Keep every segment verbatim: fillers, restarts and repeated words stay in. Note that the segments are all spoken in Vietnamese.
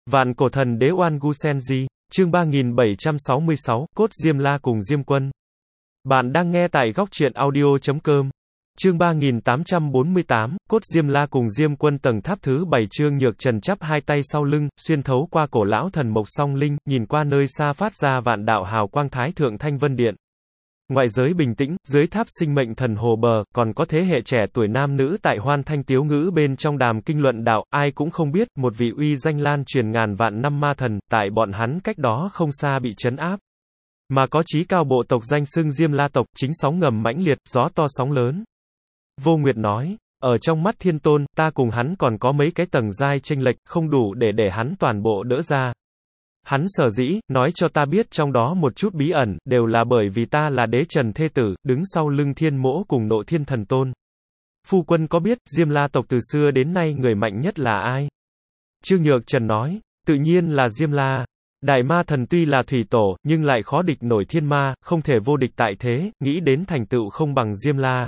Vạn cổ thần đế Oan Gu Senji, chương ba nghìn bảy trăm sáu mươi sáu, Cốt Diêm La cùng Diêm Quân. Bạn đang nghe tại góc truyện audio chấm com. Chương ba nghìn tám trăm bốn mươi tám, Cốt Diêm La cùng Diêm Quân tầng tháp thứ bảy. Trương Nhược Trần chắp hai tay sau lưng, xuyên thấu qua cổ lão thần mộc song linh, nhìn qua nơi xa phát ra vạn đạo hào quang Thái Thượng Thanh Vân Điện. Ngoại giới bình tĩnh, dưới tháp sinh mệnh thần hồ bờ, còn có thế hệ trẻ tuổi nam nữ tại hoan thanh tiếu ngữ bên trong đàm kinh luận đạo, ai cũng không biết, một vị uy danh lan truyền ngàn vạn năm ma thần, tại bọn hắn cách đó không xa bị trấn áp. Mà có chí cao bộ tộc danh xưng Diêm La tộc, chính sóng ngầm mãnh liệt, gió to sóng lớn. Vô Nguyệt nói, ở trong mắt Thiên Tôn, ta cùng hắn còn có mấy cái tầng giai chênh lệch, không đủ để để hắn toàn bộ đỡ ra. Hắn sở dĩ, nói cho ta biết trong đó một chút bí ẩn, đều là bởi vì ta là đế trần thê tử, đứng sau lưng Thiên Mỗ cùng Nộ Thiên Thần Tôn. Phu quân có biết, Diêm La tộc từ xưa đến nay người mạnh nhất là ai? Trương Nhược Trần nói, tự nhiên là Diêm La. Đại ma thần tuy là thủy tổ, nhưng lại khó địch nổi thiên ma, không thể vô địch tại thế, nghĩ đến thành tựu không bằng Diêm La.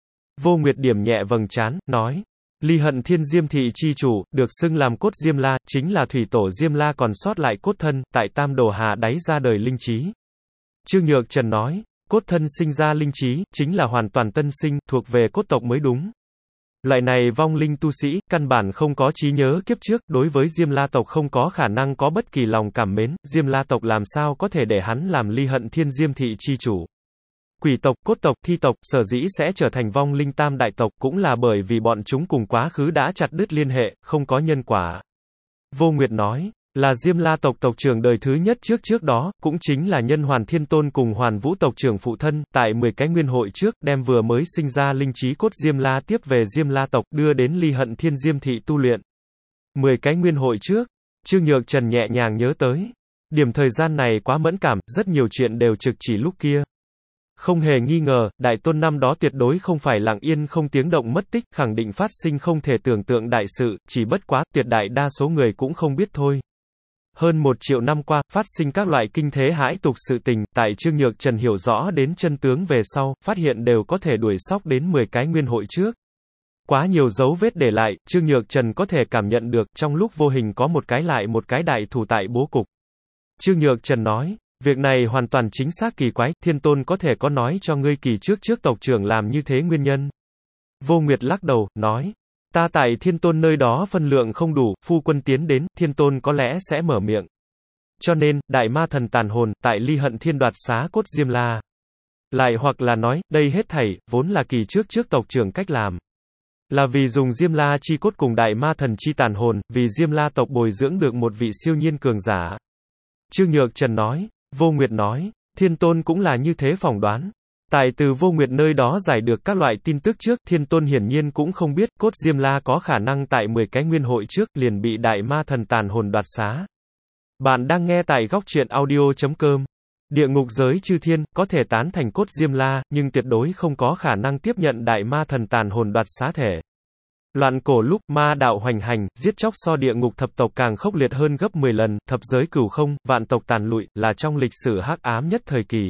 Vô Nguyệt điểm nhẹ vầng trán, nói. Ly Hận Thiên Diêm thị chi chủ, được xưng làm Cốt Diêm La, chính là thủy tổ Diêm La còn sót lại cốt thân, tại Tam Đồ Hà đáy ra đời linh trí. Trương Nhược Trần nói, cốt thân sinh ra linh trí, chính là hoàn toàn tân sinh, thuộc về cốt tộc mới đúng. Loại này vong linh tu sĩ, căn bản không có trí nhớ kiếp trước, đối với Diêm La tộc không có khả năng có bất kỳ lòng cảm mến, Diêm La tộc làm sao có thể để hắn làm Ly Hận Thiên Diêm thị chi chủ. Quỷ tộc, cốt tộc, thi tộc, sở dĩ sẽ trở thành vong linh tam đại tộc, cũng là bởi vì bọn chúng cùng quá khứ đã chặt đứt liên hệ, không có nhân quả. Vô Nguyệt nói, là Diêm La tộc tộc trưởng đời thứ nhất trước trước đó, cũng chính là Nhân Hoàn Thiên Tôn cùng Hoàn Vũ tộc trưởng phụ thân, tại mười cái nguyên hội trước, đem vừa mới sinh ra linh trí cốt Diêm La tiếp về Diêm La tộc, đưa đến Ly Hận Thiên Diêm thị tu luyện. mười cái nguyên hội trước, Trương Nhược Trần nhẹ nhàng nhớ tới. Điểm thời gian này quá mẫn cảm, rất nhiều chuyện đều trực chỉ lúc kia. Không hề nghi ngờ, Đại Tôn năm đó tuyệt đối không phải lặng yên không tiếng động mất tích, khẳng định phát sinh không thể tưởng tượng đại sự, chỉ bất quá, tuyệt đại đa số người cũng không biết thôi. Hơn một triệu năm qua, phát sinh các loại kinh thế hãi tục sự tình, tại Trương Nhược Trần hiểu rõ đến chân tướng về sau, phát hiện đều có thể đuổi sóc đến mười cái nguyên hội trước. Quá nhiều dấu vết để lại, Trương Nhược Trần có thể cảm nhận được, trong lúc vô hình có một cái lại một cái đại thủ tại bố cục. Trương Nhược Trần nói, việc này hoàn toàn chính xác kỳ quái, Thiên Tôn có thể có nói cho ngươi kỳ trước trước tộc trưởng làm như thế nguyên nhân. Vô Nguyệt lắc đầu, nói, ta tại Thiên Tôn nơi đó phân lượng không đủ, phu quân tiến đến, Thiên Tôn có lẽ sẽ mở miệng. Cho nên, đại ma thần tàn hồn, tại Ly Hận Thiên đoạt xá cốt Diêm La. Lại hoặc là nói, đây hết thảy, vốn là kỳ trước trước tộc trưởng cách làm. Là vì dùng Diêm La chi cốt cùng đại ma thần chi tàn hồn, vì Diêm La tộc bồi dưỡng được một vị siêu nhiên cường giả. Trương Nhược Trần nói. Vô Nguyệt nói, Thiên Tôn cũng là như thế phỏng đoán. Tại từ Vô Nguyệt nơi đó giải được các loại tin tức trước, Thiên Tôn hiển nhiên cũng không biết, cốt Diêm La có khả năng tại mười cái nguyên hội trước, liền bị đại ma thần tàn hồn đoạt xá. Bạn đang nghe tại góc truyện audio chấm com. Địa ngục giới chư thiên, có thể tán thành cốt Diêm La, nhưng tuyệt đối không có khả năng tiếp nhận đại ma thần tàn hồn đoạt xá thể. Loạn cổ lúc, ma đạo hoành hành, giết chóc so địa ngục thập tộc càng khốc liệt hơn gấp mười lần, thập giới cửu không, vạn tộc tàn lụi, là trong lịch sử hắc ám nhất thời kỳ.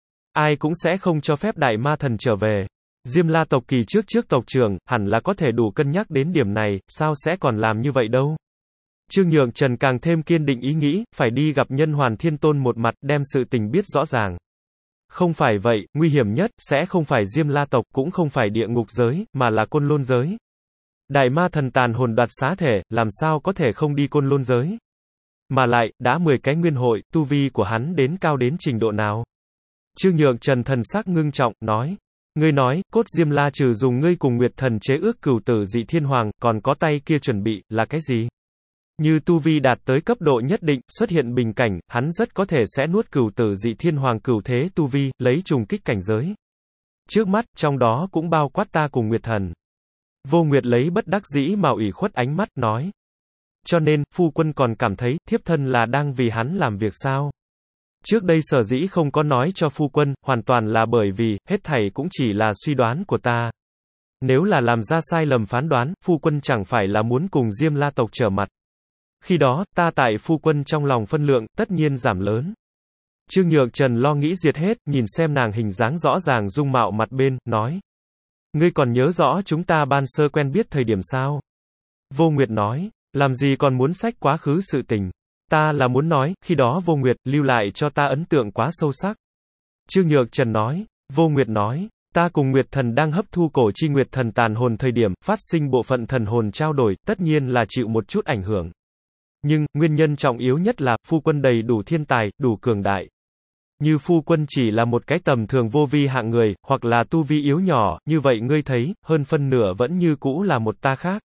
Ai cũng sẽ không cho phép đại ma thần trở về. Diêm La tộc kỳ trước trước tộc trưởng, hẳn là có thể đủ cân nhắc đến điểm này, sao sẽ còn làm như vậy đâu. Trương Nhược Trần càng thêm kiên định ý nghĩ, phải đi gặp Nhân Hoàn Thiên Tôn một mặt, đem sự tình biết rõ ràng. Không phải vậy, nguy hiểm nhất, sẽ không phải Diêm La tộc, cũng không phải địa ngục giới, mà là Côn Lôn giới. Đại ma thần tàn hồn đoạt xá thể, làm sao có thể không đi Côn Lôn giới? Mà lại, đã mười cái nguyên hội, tu vi của hắn đến cao đến trình độ nào? Trương Nhược Trần thần sắc ngưng trọng, nói. Ngươi nói, cốt Diêm La trừ dùng ngươi cùng Nguyệt thần chế ước cửu tử dị thiên hoàng, còn có tay kia chuẩn bị, là cái gì? Như tu vi đạt tới cấp độ nhất định, xuất hiện bình cảnh, hắn rất có thể sẽ nuốt cửu tử dị thiên hoàng cửu thế tu vi, lấy trùng kích cảnh giới. Trước mắt, trong đó cũng bao quát ta cùng Nguyệt thần. Vô Nguyệt lấy bất đắc dĩ mà ủy khuất ánh mắt, nói. Cho nên, phu quân còn cảm thấy, thiếp thân là đang vì hắn làm việc sao? Trước đây sở dĩ không có nói cho phu quân, hoàn toàn là bởi vì, hết thảy cũng chỉ là suy đoán của ta. Nếu là làm ra sai lầm phán đoán, phu quân chẳng phải là muốn cùng Diêm La tộc trở mặt. Khi đó, ta tại phu quân trong lòng phân lượng, tất nhiên giảm lớn. Trương Nhược Trần lo nghĩ diệt hết, nhìn xem nàng hình dáng rõ ràng dung mạo mặt bên, nói. Ngươi còn nhớ rõ chúng ta ban sơ quen biết thời điểm sao? Vô Nguyệt nói, Làm gì còn muốn xách quá khứ sự tình. Ta là muốn nói, khi đó Vô Nguyệt, lưu lại cho ta ấn tượng quá sâu sắc. Trương Nhược Trần nói. Vô Nguyệt nói. Ta cùng Nguyệt Thần đang hấp thu cổ chi Nguyệt Thần tàn hồn thời điểm, phát sinh bộ phận thần hồn trao đổi, tất nhiên là chịu một chút ảnh hưởng. Nhưng, nguyên nhân trọng yếu nhất là, phu quân đầy đủ thiên tài, đủ cường đại. Như phu quân chỉ là một cái tầm thường vô vi hạng người, hoặc là tu vi yếu nhỏ, như vậy ngươi thấy, hơn phân nửa vẫn như cũ là một ta khác.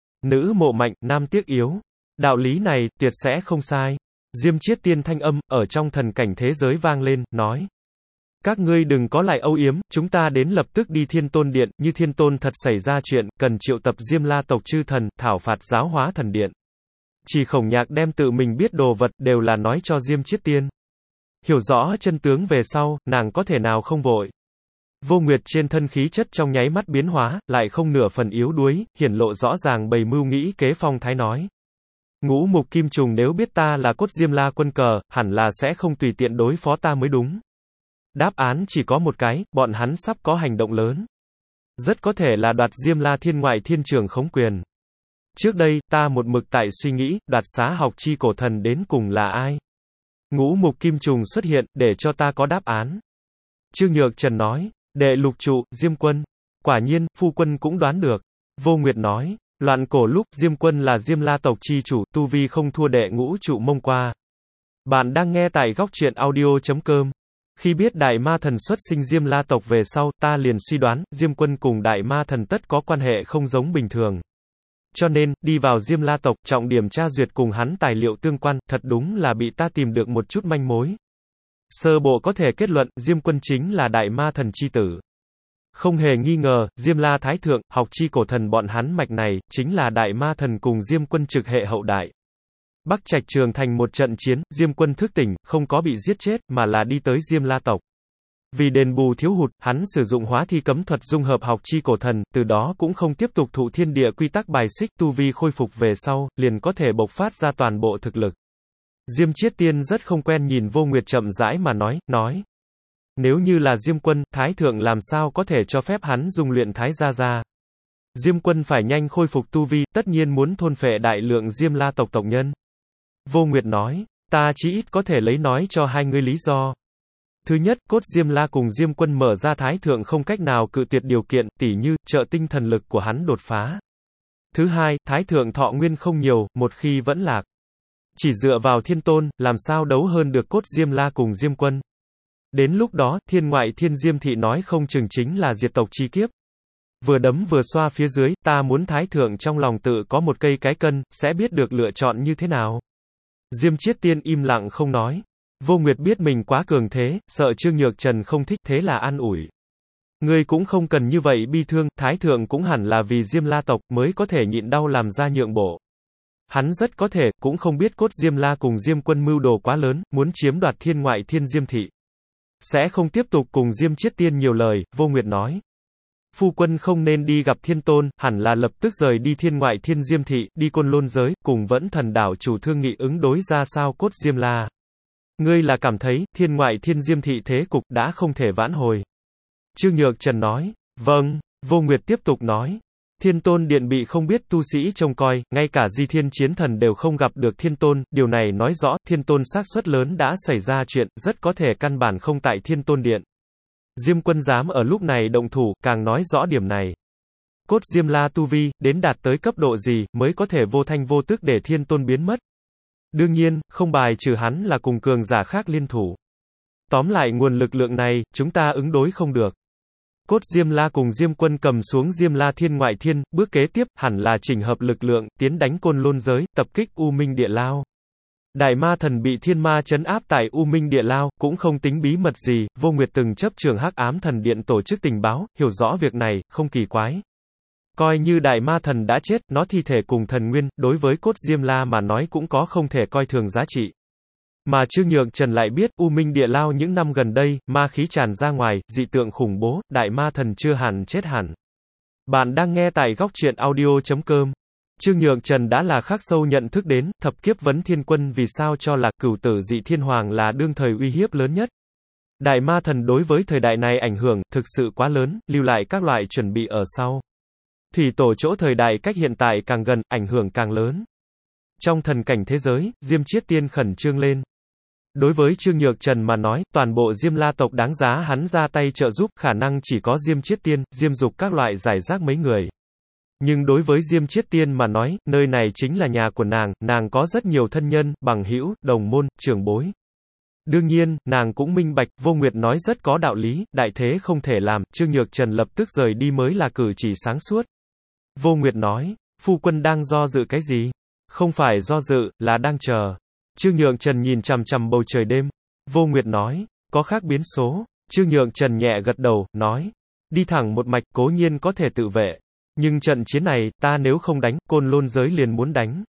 Nữ mộ mạnh, nam tiếc yếu. Đạo lý này, tuyệt sẽ không sai. Diêm Chiết Tiên thanh âm, ở trong thần cảnh thế giới vang lên, nói. Các ngươi đừng có lại âu yếm, chúng ta đến lập tức đi Thiên Tôn Điện, như Thiên Tôn thật xảy ra chuyện, cần triệu tập Diêm La tộc chư thần, thảo phạt giáo hóa thần điện. Chỉ Khổng Nhạc đem tự mình biết đồ vật, đều là nói cho Diêm Chiết Tiên. Hiểu rõ chân tướng về sau, nàng có thể nào không vội. Vô Nguyệt trên thân khí chất trong nháy mắt biến hóa, lại không nửa phần yếu đuối, hiển lộ rõ ràng bày mưu nghĩ kế phong thái nói. Ngũ Mục Kim Trùng nếu biết ta là cốt Diêm La quân cờ, hẳn là sẽ không tùy tiện đối phó ta mới đúng. Đáp án chỉ có một cái, bọn hắn sắp có hành động lớn. Rất có thể là đoạt Diêm La thiên ngoại thiên trường khống quyền. Trước đây, ta một mực tại suy nghĩ, đoạt xá học chi cổ thần đến cùng là ai? Ngũ Mục Kim Trùng xuất hiện, để cho ta có đáp án. Trương Nhược Trần nói, đệ lục trụ, Diêm Quân. Quả nhiên, phu quân cũng đoán được. Vô Nguyệt nói, loạn cổ lúc, Diêm Quân là Diêm La tộc chi chủ, tu vi không thua đệ ngũ trụ mông qua. Bạn đang nghe tại góc truyện audio chấm com. Khi biết Đại Ma Thần xuất sinh Diêm La tộc về sau, ta liền suy đoán, Diêm Quân cùng Đại Ma Thần tất có quan hệ không giống bình thường. Cho nên, đi vào Diêm La tộc, trọng điểm tra duyệt cùng hắn tài liệu tương quan, thật đúng là bị ta tìm được một chút manh mối. Sơ bộ có thể kết luận, Diêm Quân chính là Đại Ma Thần chi tử. Không hề nghi ngờ, Diêm La Thái Thượng, học chi cổ thần bọn hắn mạch này, chính là Đại Ma Thần cùng Diêm Quân trực hệ hậu đại. Bắc Trạch Trường thành một trận chiến, Diêm Quân thức tỉnh, không có bị giết chết, mà là đi tới Diêm La tộc. Vì đền bù thiếu hụt, hắn sử dụng hóa thi cấm thuật dung hợp học chi cổ thần, từ đó cũng không tiếp tục thụ thiên địa quy tắc bài xích, tu vi khôi phục về sau, liền có thể bộc phát ra toàn bộ thực lực. Diêm Chiết Tiên rất không quen nhìn Vô Nguyệt chậm rãi mà nói, nói. Nếu như là Diêm Quân, Thái Thượng làm sao có thể cho phép hắn dung luyện Thái Gia Gia. Diêm Quân phải nhanh khôi phục tu vi, tất nhiên muốn thôn phệ đại lượng Diêm La tộc tộc nhân. Vô Nguyệt nói, ta chỉ ít có thể lấy nói cho hai ngươi lý do. Thứ nhất, cốt Diêm La cùng Diêm Quân mở ra Thái Thượng không cách nào cự tuyệt điều kiện, tỉ như, trợ tinh thần lực của hắn đột phá. Thứ hai, Thái Thượng thọ nguyên không nhiều, một khi vẫn lạc. Chỉ dựa vào Thiên Tôn, làm sao đấu hơn được cốt Diêm La cùng Diêm Quân. Đến lúc đó, thiên ngoại thiên Diêm thị nói không chừng chính là diệt tộc chi kiếp. Vừa đấm vừa xoa phía dưới, ta muốn Thái Thượng trong lòng tự có một cây cái cân, sẽ biết được lựa chọn như thế nào. Diêm Chiết Tiên im lặng không nói. Vô Nguyệt biết mình quá cường thế, sợ Trương Nhược Trần không thích, thế là an ủi. Ngươi cũng không cần như vậy bi thương, Thái Thượng cũng hẳn là vì Diêm La tộc mới có thể nhịn đau làm ra nhượng bộ. Hắn rất có thể, cũng không biết cốt Diêm La cùng Diêm Quân mưu đồ quá lớn, muốn chiếm đoạt thiên ngoại thiên Diêm thị. Sẽ không tiếp tục cùng Diêm Chiết Tiên nhiều lời, Vô Nguyệt nói. Phu quân không nên đi gặp Thiên Tôn, hẳn là lập tức rời đi thiên ngoại thiên Diêm thị, đi Côn Lôn giới, cùng Vẫn Thần đảo chủ thương nghị ứng đối ra sao cốt Diêm La. Ngươi là cảm thấy, thiên ngoại thiên Diêm thị thế cục đã không thể vãn hồi. Trương Nhược Trần nói, vâng. Vô Nguyệt tiếp tục nói. Thiên Tôn điện bị không biết tu sĩ trông coi, ngay cả Di Thiên Chiến Thần đều không gặp được Thiên Tôn, điều này nói rõ, Thiên Tôn xác suất lớn đã xảy ra chuyện, rất có thể căn bản không tại Thiên Tôn điện. Diêm Quân dám ở lúc này động thủ, càng nói rõ điểm này. Cốt Diêm La tu vi, đến đạt tới cấp độ gì, mới có thể vô thanh vô tức để Thiên Tôn biến mất. Đương nhiên, không bài trừ hắn là cùng cường giả khác liên thủ. Tóm lại nguồn lực lượng này, chúng ta ứng đối không được. Cốt Diêm La cùng Diêm Quân cầm xuống Diêm La thiên ngoại thiên, bước kế tiếp, hẳn là chỉnh hợp lực lượng, tiến đánh Côn Lôn giới, tập kích U Minh Địa Lao. Đại Ma Thần bị thiên ma trấn áp tại U Minh Địa Lao, cũng không tính bí mật gì, Vô Nguyệt từng chấp trường Hắc Ám Thần Điện tổ chức tình báo, hiểu rõ việc này, không kỳ quái. Coi như Đại Ma Thần đã chết, nó thi thể cùng thần nguyên, đối với cốt Diêm La mà nói cũng có không thể coi thường giá trị. Mà Trương Nhược Trần lại biết, U Minh Địa Lao những năm gần đây, ma khí tràn ra ngoài, dị tượng khủng bố, Đại Ma Thần chưa hẳn chết hẳn. Bạn đang nghe tại góc truyện audio chấm com. Trương Nhược Trần đã là khắc sâu nhận thức đến, thập kiếp vấn thiên quân vì sao cho là cửu tử dị thiên hoàng là đương thời uy hiếp lớn nhất. Đại Ma Thần đối với thời đại này ảnh hưởng, thực sự quá lớn, lưu lại các loại chuẩn bị ở sau. Thủy tổ chỗ thời đại cách hiện tại càng gần, ảnh hưởng càng lớn. Trong thần cảnh thế giới, Diêm Chiết Tiên khẩn trương lên. Đối với Trương Nhược Trần mà nói, toàn bộ Diêm La tộc đáng giá hắn ra tay trợ giúp, khả năng chỉ có Diêm Chiết Tiên, Diêm Dục các loại giải rác mấy người. Nhưng đối với Diêm Chiết Tiên mà nói, nơi này chính là nhà của nàng, nàng có rất nhiều thân nhân, bằng hữu, đồng môn, trưởng bối. Đương nhiên, nàng cũng minh bạch, Vô Nguyệt nói rất có đạo lý, đại thế không thể làm, Trương Nhược Trần lập tức rời đi mới là cử chỉ sáng suốt. Vô Nguyệt nói, phu quân đang do dự cái gì? Không phải do dự, là đang chờ. Trương Nhược Trần nhìn chằm chằm bầu trời đêm. Vô Nguyệt nói, có khác biến số. Trương Nhược Trần nhẹ gật đầu, nói, đi thẳng một mạch, cố nhiên có thể tự vệ. Nhưng trận chiến này, ta nếu không đánh, Côn Lôn giới liền muốn đánh.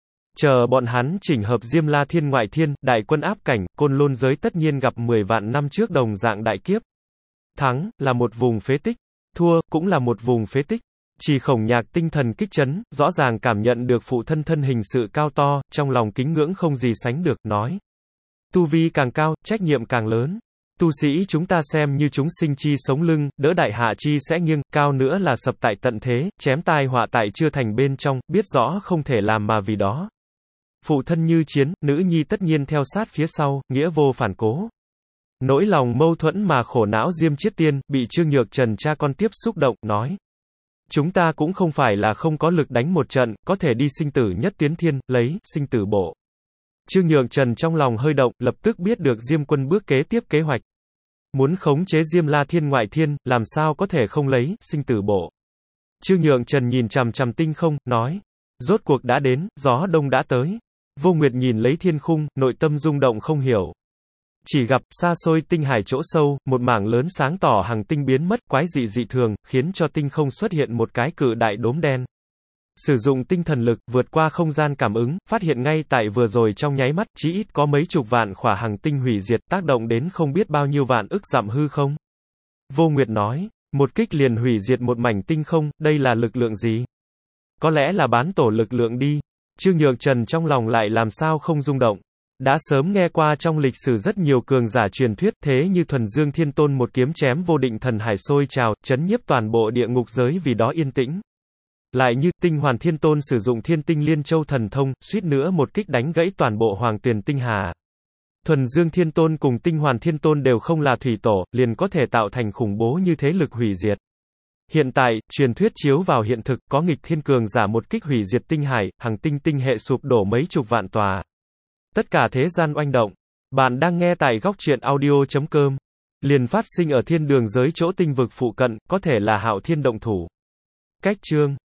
Chờ bọn hắn chỉnh hợp Diêm La Thiên ngoại thiên, đại quân áp cảnh, Côn Lôn giới tất nhiên gặp mười vạn năm trước đồng dạng đại kiếp. Thắng, là một vùng phế tích. Thua, cũng là một vùng phế tích. Chỉ Khổng Nhạc tinh thần kích chấn, rõ ràng cảm nhận được phụ thân thân hình sự cao to, trong lòng kính ngưỡng không gì sánh được, nói. Tu vi càng cao, trách nhiệm càng lớn. Tu sĩ chúng ta xem như chúng sinh chi sống lưng, đỡ đại hạ chi sẽ nghiêng, cao nữa là sập tại tận thế, chém tai họa tại chưa thành bên trong, biết rõ không thể làm mà vì đó. Phụ thân như chiến, nữ nhi tất nhiên theo sát phía sau, nghĩa vô phản cố. Nỗi lòng mâu thuẫn mà khổ não Diêm Chiết Tiên, bị Trương Nhược Trần cha con tiếp xúc động, nói. Chúng ta cũng không phải là không có lực đánh một trận, có thể đi sinh tử nhất tiến thiên, lấy, sinh tử bộ. Trương Nhược Trần trong lòng hơi động, lập tức biết được Diêm quân bước kế tiếp kế hoạch. Muốn khống chế Diêm La Thiên ngoại thiên, làm sao có thể không lấy, sinh tử bộ. Trương Nhược Trần nhìn chằm chằm tinh không, nói. Rốt cuộc đã đến, gió đông đã tới. Vô Nguyệt nhìn lấy thiên khung, nội tâm rung động không hiểu. Chỉ gặp, xa xôi tinh hải chỗ sâu, một mảng lớn sáng tỏ hàng tinh biến mất, quái dị dị thường, khiến cho tinh không xuất hiện một cái cự đại đốm đen. Sử dụng tinh thần lực, vượt qua không gian cảm ứng, phát hiện ngay tại vừa rồi trong nháy mắt, chỉ ít có mấy chục vạn khỏa hàng tinh hủy diệt, tác động đến không biết bao nhiêu vạn ức dặm hư không. Vô Nguyệt nói, một kích liền hủy diệt một mảnh tinh không, đây là lực lượng gì? Có lẽ là bán tổ lực lượng đi. Trương Nhược Trần trong lòng lại làm sao không rung động. Đã sớm nghe qua trong lịch sử rất nhiều cường giả truyền thuyết, thế như Thuần Dương Thiên Tôn một kiếm chém vô định thần hải sôi trào, chấn nhiếp toàn bộ địa ngục giới vì đó yên tĩnh. Lại như Tinh Hoàn Thiên Tôn sử dụng Thiên Tinh Liên Châu thần thông, suýt nữa một kích đánh gãy toàn bộ Hoàng Tuyền Tinh Hà. Thuần Dương Thiên Tôn cùng Tinh Hoàn Thiên Tôn đều không là thủy tổ, liền có thể tạo thành khủng bố như thế lực hủy diệt. Hiện tại, truyền thuyết chiếu vào hiện thực, có nghịch thiên cường giả một kích hủy diệt tinh hải, hàng tinh tinh hệ sụp đổ mấy chục vạn tòa. Tất cả thế gian oanh động. Bạn đang nghe tại góc truyện audio chấm com. Liền phát sinh ở thiên đường giới chỗ tinh vực phụ cận, có thể là Hạo Thiên động thủ. Cách chương